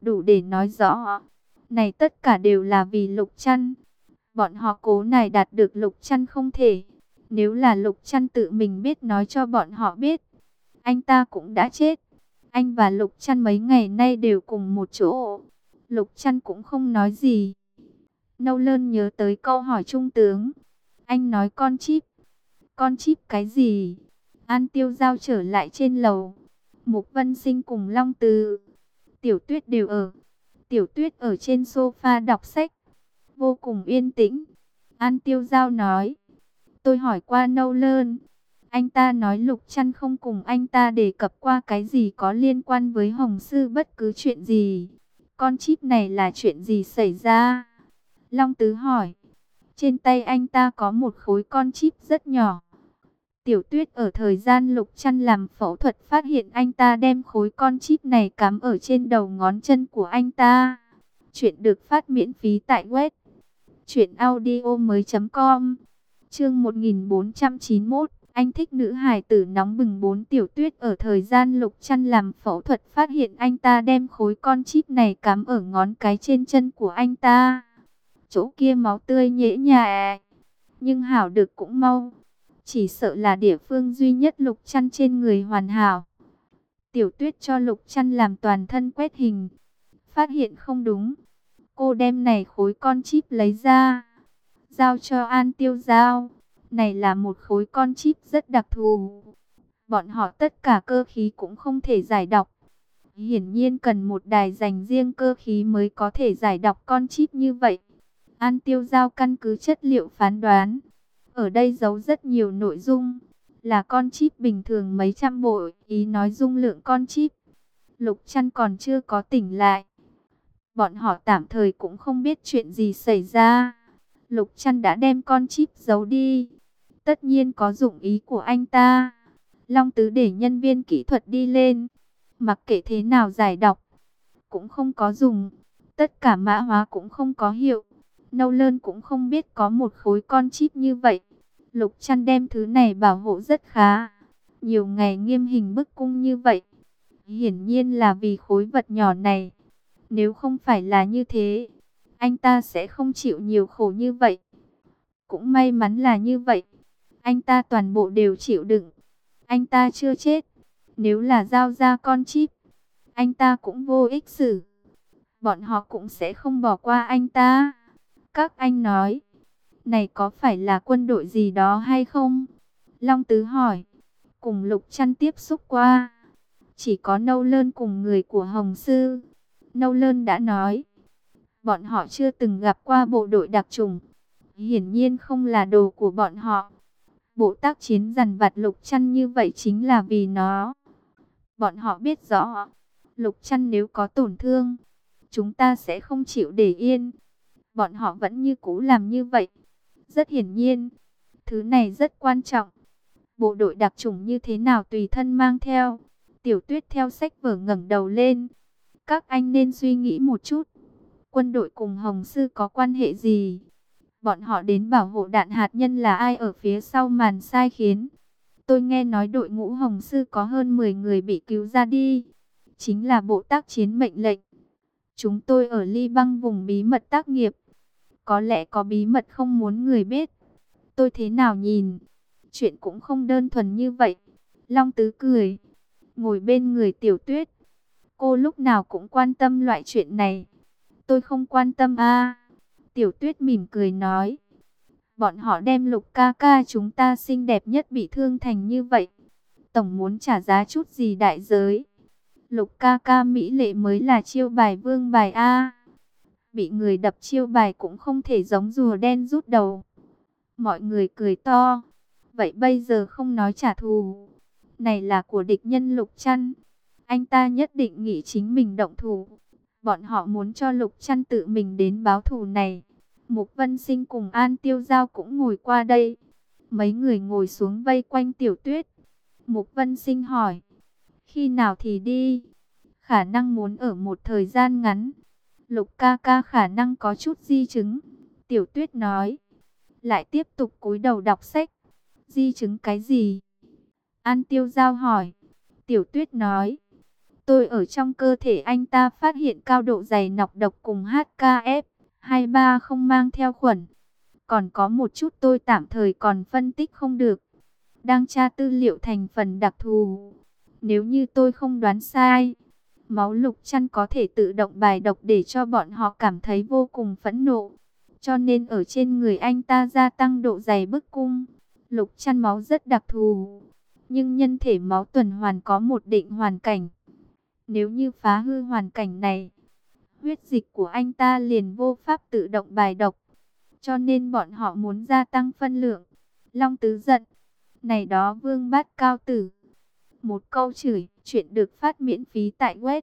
đủ để nói rõ. Này tất cả đều là vì Lục Trăn. Bọn họ cố này đạt được Lục Trăn không thể. Nếu là Lục Trăn tự mình biết nói cho bọn họ biết, anh ta cũng đã chết. Anh và Lục Trăn mấy ngày nay đều cùng một chỗ. Lục Trăn cũng không nói gì. Nâu Lơn nhớ tới câu hỏi trung tướng. Anh nói con chip. Con chip cái gì? An Tiêu Giao trở lại trên lầu. Mục Vân Sinh cùng Long Từ, Tiểu Tuyết đều ở. Tiểu Tuyết ở trên sofa đọc sách. Vô cùng yên tĩnh. An Tiêu Giao nói. Tôi hỏi qua Nâu Lơn. Anh ta nói Lục Trăn không cùng anh ta đề cập qua cái gì có liên quan với Hồng Sư bất cứ chuyện gì. Con chip này là chuyện gì xảy ra? Long Tứ hỏi. Trên tay anh ta có một khối con chip rất nhỏ. Tiểu Tuyết ở thời gian Lục Trăn làm phẫu thuật phát hiện anh ta đem khối con chip này cắm ở trên đầu ngón chân của anh ta. Chuyện được phát miễn phí tại web truyệnaudiomoi.com. Chương 1491, anh thích nữ hài tử nóng bừng 4. Tiểu Tuyết ở thời gian Lục Trăn làm phẫu thuật phát hiện anh ta đem khối con chip này cắm ở ngón cái trên chân của anh ta. Chỗ kia máu tươi nhễ nhại, nhưng hảo được cũng mau. Chỉ sợ là địa phương duy nhất Lục Trăn trên người hoàn hảo. Tiểu Tuyết cho Lục Trăn làm toàn thân quét hình. Phát hiện không đúng. Cô đem này khối con chip lấy ra, giao cho An Tiêu Giao. Này là một khối con chip rất đặc thù. Bọn họ tất cả cơ khí cũng không thể giải đọc. Hiển nhiên cần một đài dành riêng cơ khí mới có thể giải đọc con chip như vậy. An Tiêu Giao căn cứ chất liệu phán đoán. Ở đây giấu rất nhiều nội dung. Là con chip bình thường mấy trăm bộ. Ý nói dung lượng con chip. Lục Trăn còn chưa có tỉnh lại. Bọn họ tạm thời cũng không biết chuyện gì xảy ra. Lục Trăn đã đem con chip giấu đi. Tất nhiên có dụng ý của anh ta. Long Tứ để nhân viên kỹ thuật đi lên. Mặc kệ thế nào giải đọc, cũng không có dùng. Tất cả mã hóa cũng không có hiệu. Nâu Lơn cũng không biết có một khối con chip như vậy. Lục Trăn đem thứ này bảo hộ rất khá. Nhiều ngày nghiêm hình bức cung như vậy, hiển nhiên là vì khối vật nhỏ này. Nếu không phải là như thế, anh ta sẽ không chịu nhiều khổ như vậy. Cũng may mắn là như vậy. Anh ta toàn bộ đều chịu đựng. Anh ta chưa chết. Nếu là giao ra con chip, anh ta cũng vô ích xử. Bọn họ cũng sẽ không bỏ qua anh ta. Các anh nói, này có phải là quân đội gì đó hay không? Long Tứ hỏi. Cùng Lục Trăn tiếp xúc qua, chỉ có Nâu Lơn cùng người của Hồng Sư. Nâu Lơn đã nói, bọn họ chưa từng gặp qua bộ đội đặc chủng. Hiển nhiên không là đồ của bọn họ. Bộ tác chiến dằn vặt Lục Trăn như vậy chính là vì nó. Bọn họ biết rõ, Lục Trăn nếu có tổn thương, chúng ta sẽ không chịu để yên. Bọn họ vẫn như cũ làm như vậy. Rất hiển nhiên, thứ này rất quan trọng. Bộ đội đặc chủng như thế nào tùy thân mang theo. Tiểu Tuyết theo sách vở ngẩng đầu lên. Các anh nên suy nghĩ một chút. Quân đội cùng Hồng Sư có quan hệ gì? Bọn họ đến bảo hộ đạn hạt nhân là ai ở phía sau màn sai khiến? Tôi nghe nói đội ngũ Hồng Sư có hơn 10 người bị cứu ra đi. Chính là bộ tác chiến mệnh lệnh. Chúng tôi ở Ly Băng vùng bí mật tác nghiệp. Có lẽ có bí mật không muốn người biết. Tôi thế nào nhìn? Chuyện cũng không đơn thuần như vậy. Long Tứ cười, ngồi bên người Tiểu Tuyết. Cô lúc nào cũng quan tâm loại chuyện này. Tôi không quan tâm à. Tiểu Tuyết mỉm cười nói. Bọn họ đem Lục ca ca chúng ta xinh đẹp nhất bị thương thành như vậy. Tổng muốn trả giá chút gì đại giới. Lục ca ca mỹ lệ mới là chiêu bài vương bài a. Bị người đập chiêu bài cũng không thể giống rùa đen rút đầu. Mọi người cười to. Vậy bây giờ không nói trả thù. Này là của địch nhân Lục Trăn. Anh ta nhất định nghĩ chính mình động thủ. Bọn họ muốn cho Lục Trăn tự mình đến báo thù này. Mục Vân Sinh cùng An Tiêu Giao cũng ngồi qua đây. Mấy người ngồi xuống vây quanh Tiểu Tuyết. Mục Vân Sinh hỏi. Khi nào thì đi? Khả năng muốn ở một thời gian ngắn. Lục ca ca khả năng có chút di chứng. Tiểu Tuyết nói. Lại tiếp tục cúi đầu đọc sách. Di chứng cái gì? An Tiêu Giao hỏi. Tiểu Tuyết nói. Tôi ở trong cơ thể anh ta phát hiện cao độ dày nọc độc cùng HKF23 không mang theo khuẩn. Còn có một chút tôi tạm thời còn phân tích không được. Đang tra tư liệu thành phần đặc thù. Nếu như tôi không đoán sai, máu Lục Trăn có thể tự động bài độc để cho bọn họ cảm thấy vô cùng phẫn nộ. Cho nên ở trên người anh ta gia tăng độ dày bức cung. Lục Trăn máu rất đặc thù, nhưng nhân thể máu tuần hoàn có một định hoàn cảnh. Nếu như phá hư hoàn cảnh này, huyết dịch của anh ta liền vô pháp tự động bài độc. Cho nên bọn họ muốn gia tăng phân lượng. Long Tứ giận. Này đó Vương Bát Cao Tử. Một câu chửi, chuyện được phát miễn phí tại web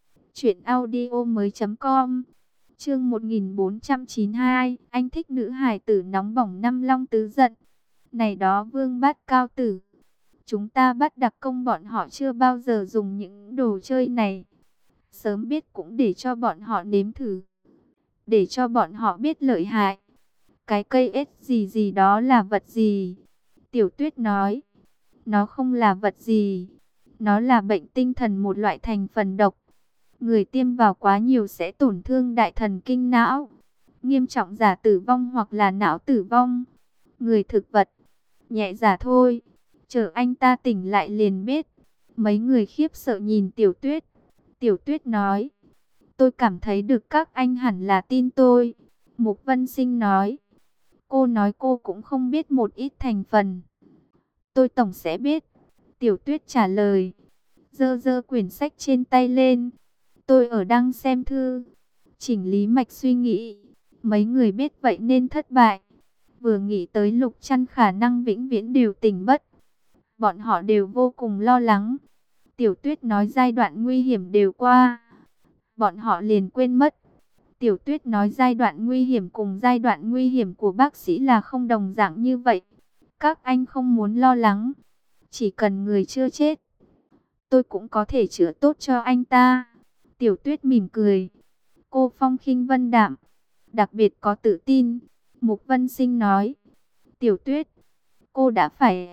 truyệnaudiomoi.com. Chương 1492, anh thích nữ hài tử nóng bỏng năm. Long Tứ giận. Này đó Vương Bát Cao Tử. Chúng ta bắt đặc công bọn họ chưa bao giờ dùng những đồ chơi này. Sớm biết cũng để cho bọn họ nếm thử. Để cho bọn họ biết lợi hại. Cái cây ếch gì gì đó là vật gì? Tiểu Tuyết nói. Nó không là vật gì. Nó là bệnh tinh thần, một loại thành phần độc. Người tiêm vào quá nhiều sẽ tổn thương đại thần kinh não. Nghiêm trọng giả tử vong hoặc là não tử vong. Người thực vật, nhẹ giả thôi. Chờ anh ta tỉnh lại liền biết. Mấy người khiếp sợ nhìn Tiểu Tuyết. Tiểu Tuyết nói. Tôi cảm thấy được các anh hẳn là tin tôi. Mục Vân Sinh nói. Cô nói cô cũng không biết một ít thành phần. Tôi tổng sẽ biết. Tiểu Tuyết trả lời. Giơ giơ quyển sách trên tay lên. Tôi ở đang xem thư. Chỉnh lý mạch suy nghĩ. Mấy người biết vậy nên thất bại. Vừa nghĩ tới Lục Trăn khả năng vĩnh viễn đều tỉnh bất. Bọn họ đều vô cùng lo lắng. Tiểu Tuyết nói giai đoạn nguy hiểm đều qua. Bọn họ liền quên mất. Tiểu Tuyết nói giai đoạn nguy hiểm cùng giai đoạn nguy hiểm của bác sĩ là không đồng dạng như vậy. Các anh không muốn lo lắng. Chỉ cần người chưa chết, tôi cũng có thể chữa tốt cho anh ta. Tiểu Tuyết mỉm cười. Cô phong khinh vân đạm, đặc biệt có tự tin. Mục Vân Sinh nói. Tiểu Tuyết, cô đã phải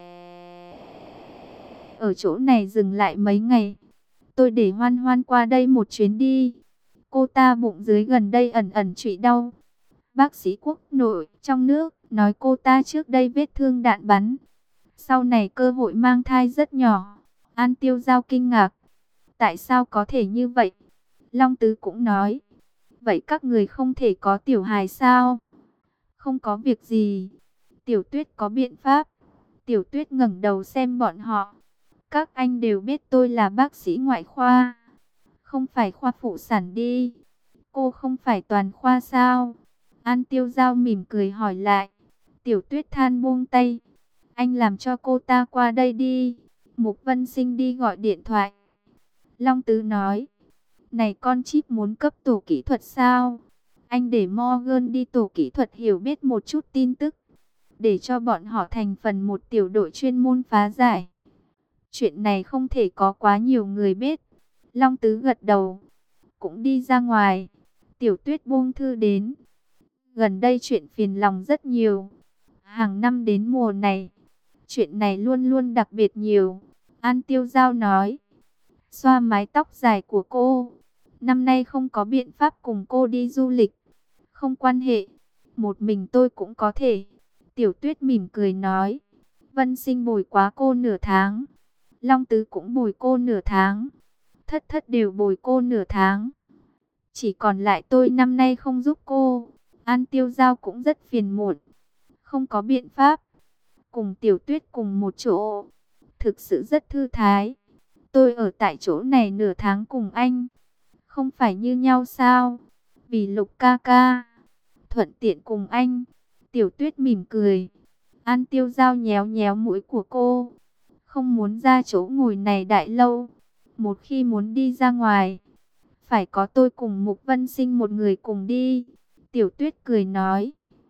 ở chỗ này dừng lại mấy ngày. Tôi để Hoan Hoan qua đây một chuyến đi. Cô ta bụng dưới gần đây ẩn ẩn trụy đau. Bác sĩ quốc nội trong nước nói cô ta trước đây vết thương đạn bắn. Sau này cơ hội mang thai rất nhỏ. An Tiêu Giao kinh ngạc. Tại sao có thể như vậy? Long Tứ cũng nói. Vậy các người không thể có tiểu hài sao? Không có việc gì. Tiểu Tuyết có biện pháp. Tiểu Tuyết ngẩng đầu xem bọn họ. Các anh đều biết tôi là bác sĩ ngoại khoa. Không phải khoa phụ sản đi. Cô không phải toàn khoa sao? An Tiêu Giao mỉm cười hỏi lại. Tiểu Tuyết than buông tay. Anh làm cho cô ta qua đây đi. Mục Vân Sinh đi gọi điện thoại. Long Tứ nói. Này con chip muốn cấp tổ kỹ thuật sao? Anh để Morgan đi tổ kỹ thuật hiểu biết một chút tin tức. Để cho bọn họ thành phần một tiểu đội chuyên môn phá giải. Chuyện này không thể có quá nhiều người biết. Long Tứ gật đầu. Cũng đi ra ngoài. Tiểu Tuyết buông thư đến. Gần đây chuyện phiền lòng rất nhiều. Hàng năm đến mùa này, chuyện này luôn luôn đặc biệt nhiều. An Tiêu Giao nói. Xoa mái tóc dài của cô. Năm nay không có biện pháp cùng cô đi du lịch. Không quan hệ. Một mình tôi cũng có thể. Tiểu Tuyết mỉm cười nói. Vân Sinh bồi quá cô nửa tháng. Long Tứ cũng bồi cô nửa tháng. Thất Thất đều bồi cô nửa tháng. Chỉ còn lại tôi năm nay không giúp cô. An Tiêu Giao cũng rất phiền muộn. Không có biện pháp. Cùng Tiểu Tuyết cùng một chỗ. Thực sự rất thư thái. Tôi ở tại chỗ này nửa tháng cùng anh. Không phải như nhau sao? Vì Lục ca ca. Thuận tiện cùng anh. Tiểu Tuyết mỉm cười. An Tiêu Giao nhéo nhéo mũi của cô. Không muốn ra chỗ ngồi này đại lâu. Một khi muốn đi ra ngoài, phải có tôi cùng Mục Vân Sinh một người cùng đi. Tiểu Tuyết cười nói.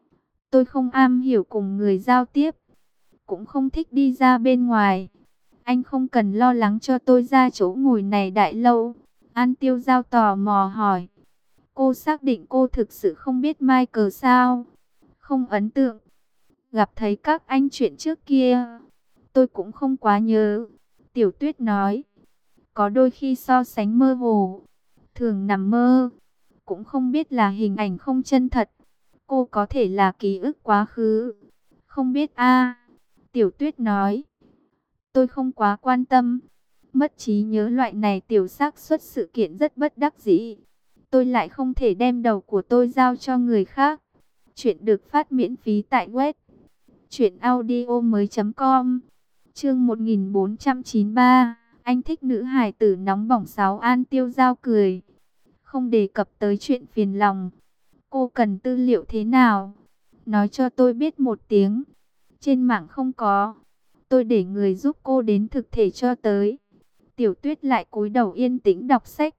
Tôi không am hiểu cùng người giao tiếp. Cũng không thích đi ra bên ngoài. Anh không cần lo lắng cho tôi ra chỗ ngồi này đại lâu. An Tiêu Giao tò mò hỏi. Cô xác định cô thực sự không biết Michael sao? Không ấn tượng. Gặp thấy các anh chuyện trước kia, tôi cũng không quá nhớ. Tiểu Tuyết nói. có đôi khi so sánh mơ hồ, thường nằm mơ, cũng không biết là hình ảnh không chân thật. Cô có thể là ký ức quá khứ, không biết a. Tiểu Tuyết nói, tôi không quá quan tâm. Mất trí nhớ loại này tiểu xác suất sự kiện rất bất đắc dĩ. Tôi lại không thể đem đầu của tôi giao cho người khác. Chuyện được phát miễn phí tại web truyệnaudiomoi.com. Chương 1493, anh thích nữ hài tử nóng bỏng. Sáu An Tiêu Giao cười, không đề cập tới chuyện phiền lòng. Cô cần tư liệu thế nào? Nói cho tôi biết một tiếng. Trên mạng không có. Tôi để người giúp cô đến thực thể cho tới. Tiểu Tuyết lại cúi đầu yên tĩnh đọc sách.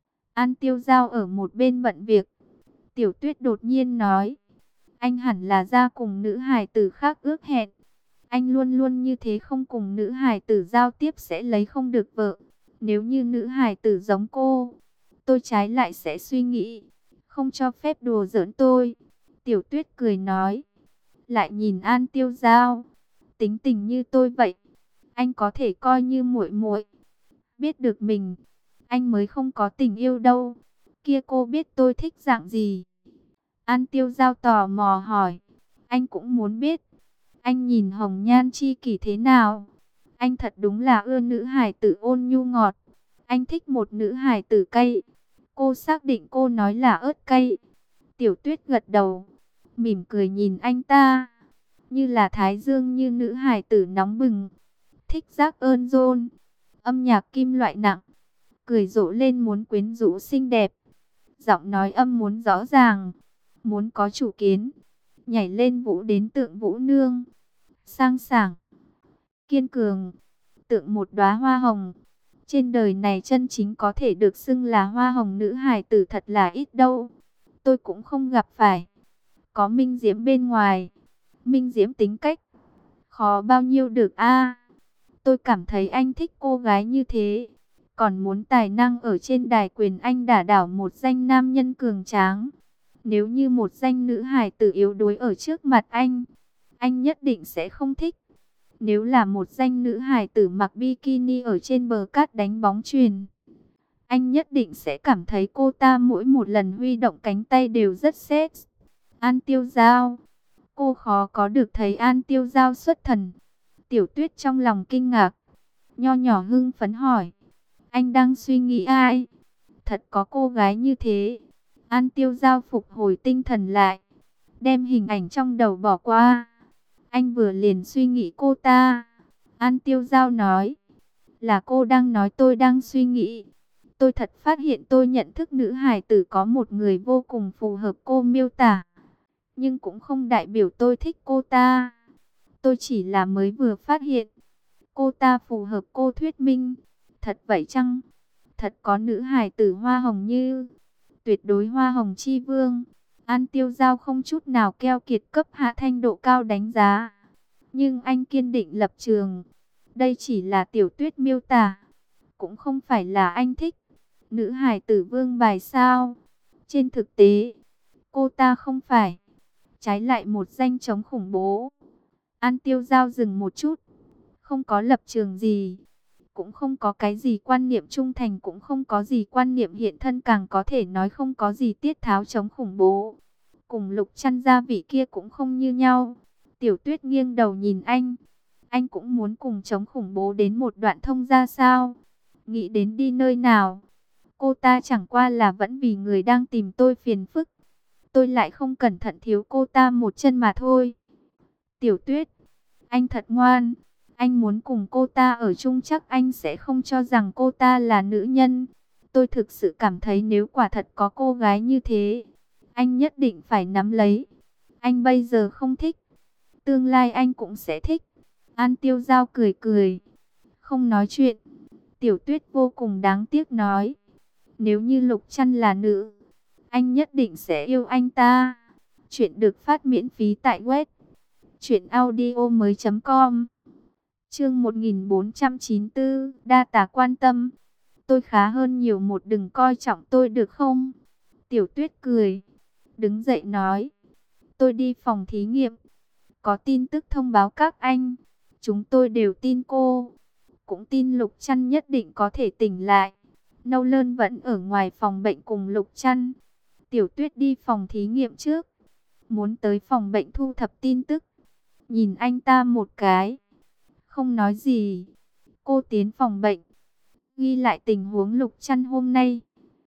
An Tiêu Giao ở một bên bận việc. Tiểu Tuyết đột nhiên nói, anh hẳn là ra cùng nữ hài tử khác ước hẹn. Anh luôn luôn như thế, không cùng nữ hài tử giao tiếp sẽ lấy không được vợ. Nếu như nữ hài tử giống cô, tôi trái lại sẽ suy nghĩ, không cho phép đùa giỡn tôi. Tiểu Tuyết cười nói, lại nhìn An Tiêu Giao, tính tình như tôi vậy, anh có thể coi như muội muội. Biết được mình, anh mới không có tình yêu đâu. Kia cô biết tôi thích dạng gì? An Tiêu Giao tò mò hỏi. Anh cũng muốn biết. Anh nhìn Hồng Nhan Chi Kỷ thế nào? Anh thật đúng là ưa nữ hài tử ôn nhu ngọt. Anh thích một nữ hài tử cay. Cô xác định cô nói là ớt cay. Tiểu Tuyết gật đầu, mỉm cười nhìn anh ta, như là thái dương, như nữ hài tử nóng bừng. Thích giác ơn dôn, âm nhạc kim loại nặng, cười rộ lên muốn quyến rũ xinh đẹp. Giọng nói âm muốn rõ ràng, muốn có chủ kiến, nhảy lên vũ đến tượng vũ nương. Sang sảng, kiên cường, tượng một đóa hoa hồng. Trên đời này chân chính có thể được xưng là hoa hồng nữ hài tử thật là ít đâu. Tôi cũng không gặp phải. Có Minh Diễm bên ngoài, Minh Diễm tính cách khó bao nhiêu được a. Tôi cảm thấy anh thích cô gái như thế, còn muốn tài năng ở trên đài quyền anh đả đảo một danh nam nhân cường tráng. Nếu như một danh nữ hài tử yếu đuối ở trước mặt anh nhất định sẽ không thích. Nếu là một danh nữ hài tử mặc bikini ở trên bờ cát đánh bóng chuyền, anh nhất định sẽ cảm thấy cô ta mỗi một lần huy động cánh tay đều rất sex. An Tiêu Giao, cô khó có được thấy An Tiêu Giao xuất thần. Tiểu Tuyết trong lòng kinh ngạc, nho nhỏ hưng phấn hỏi, anh đang suy nghĩ ai? Thật có cô gái như thế? An Tiêu Giao phục hồi tinh thần lại, đem hình ảnh trong đầu bỏ qua. Anh vừa liền suy nghĩ cô ta. An Tiêu Giao nói, là cô đang nói tôi đang suy nghĩ. Tôi thật phát hiện tôi nhận thức nữ hài tử có một người vô cùng phù hợp cô miêu tả. Nhưng cũng không đại biểu tôi thích cô ta. Tôi chỉ là mới vừa phát hiện cô ta phù hợp cô thuyết minh. Thật vậy chăng? Thật có nữ hài tử hoa hồng như tuyệt đối hoa hồng chi vương. An Tiêu Giao không chút nào keo kiệt cấp hạ thanh độ cao đánh giá. Nhưng anh kiên định lập trường. Đây chỉ là Tiểu Tuyết miêu tả, cũng không phải là anh thích nữ hài tử vương bài sao. Trên thực tế, cô ta không phải, trái lại một danh chống khủng bố. An Tiêu Giao dừng một chút, không có lập trường gì, cũng không có cái gì quan niệm trung thành, cũng không có gì quan niệm hiện thân, càng có thể nói không có gì tiết tháo chống khủng bố. Cùng Lục Chăn gia vị kia cũng không như nhau. Tiểu Tuyết nghiêng đầu nhìn anh cũng muốn cùng chống khủng bố đến một đoạn thông ra sao? Nghĩ đến đi nơi nào? Cô ta chẳng qua là vẫn vì người đang tìm tôi phiền phức. Tôi lại không cẩn thận thiếu cô ta một chân mà thôi. Tiểu Tuyết, anh thật ngoan. Anh muốn cùng cô ta ở chung chắc anh sẽ không cho rằng cô ta là nữ nhân. Tôi thực sự cảm thấy nếu quả thật có cô gái như thế, anh nhất định phải nắm lấy. Anh bây giờ không thích, tương lai anh cũng sẽ thích. An Tiêu Giao cười cười, không nói chuyện. Tiểu Tuyết vô cùng đáng tiếc nói, nếu như Lục Chăn là nữ, anh nhất định sẽ yêu anh ta. Chuyện được phát miễn phí tại web truyệnaudiomoi.com. Chương 1494, đa tả quan tâm. Tôi khá hơn nhiều một, đừng coi trọng tôi được không? Tiểu Tuyết cười, đứng dậy nói, tôi đi phòng thí nghiệm, có tin tức thông báo các anh. Chúng tôi đều tin cô. cũng tin Lục Trăn nhất định có thể tỉnh lại. Nâu Lơn vẫn ở ngoài phòng bệnh cùng Lục Trăn. Tiểu Tuyết đi phòng thí nghiệm trước, muốn tới phòng bệnh thu thập tin tức. Nhìn anh ta một cái, không nói gì. Cô tiến phòng bệnh, ghi lại tình huống Lục Trăn hôm nay.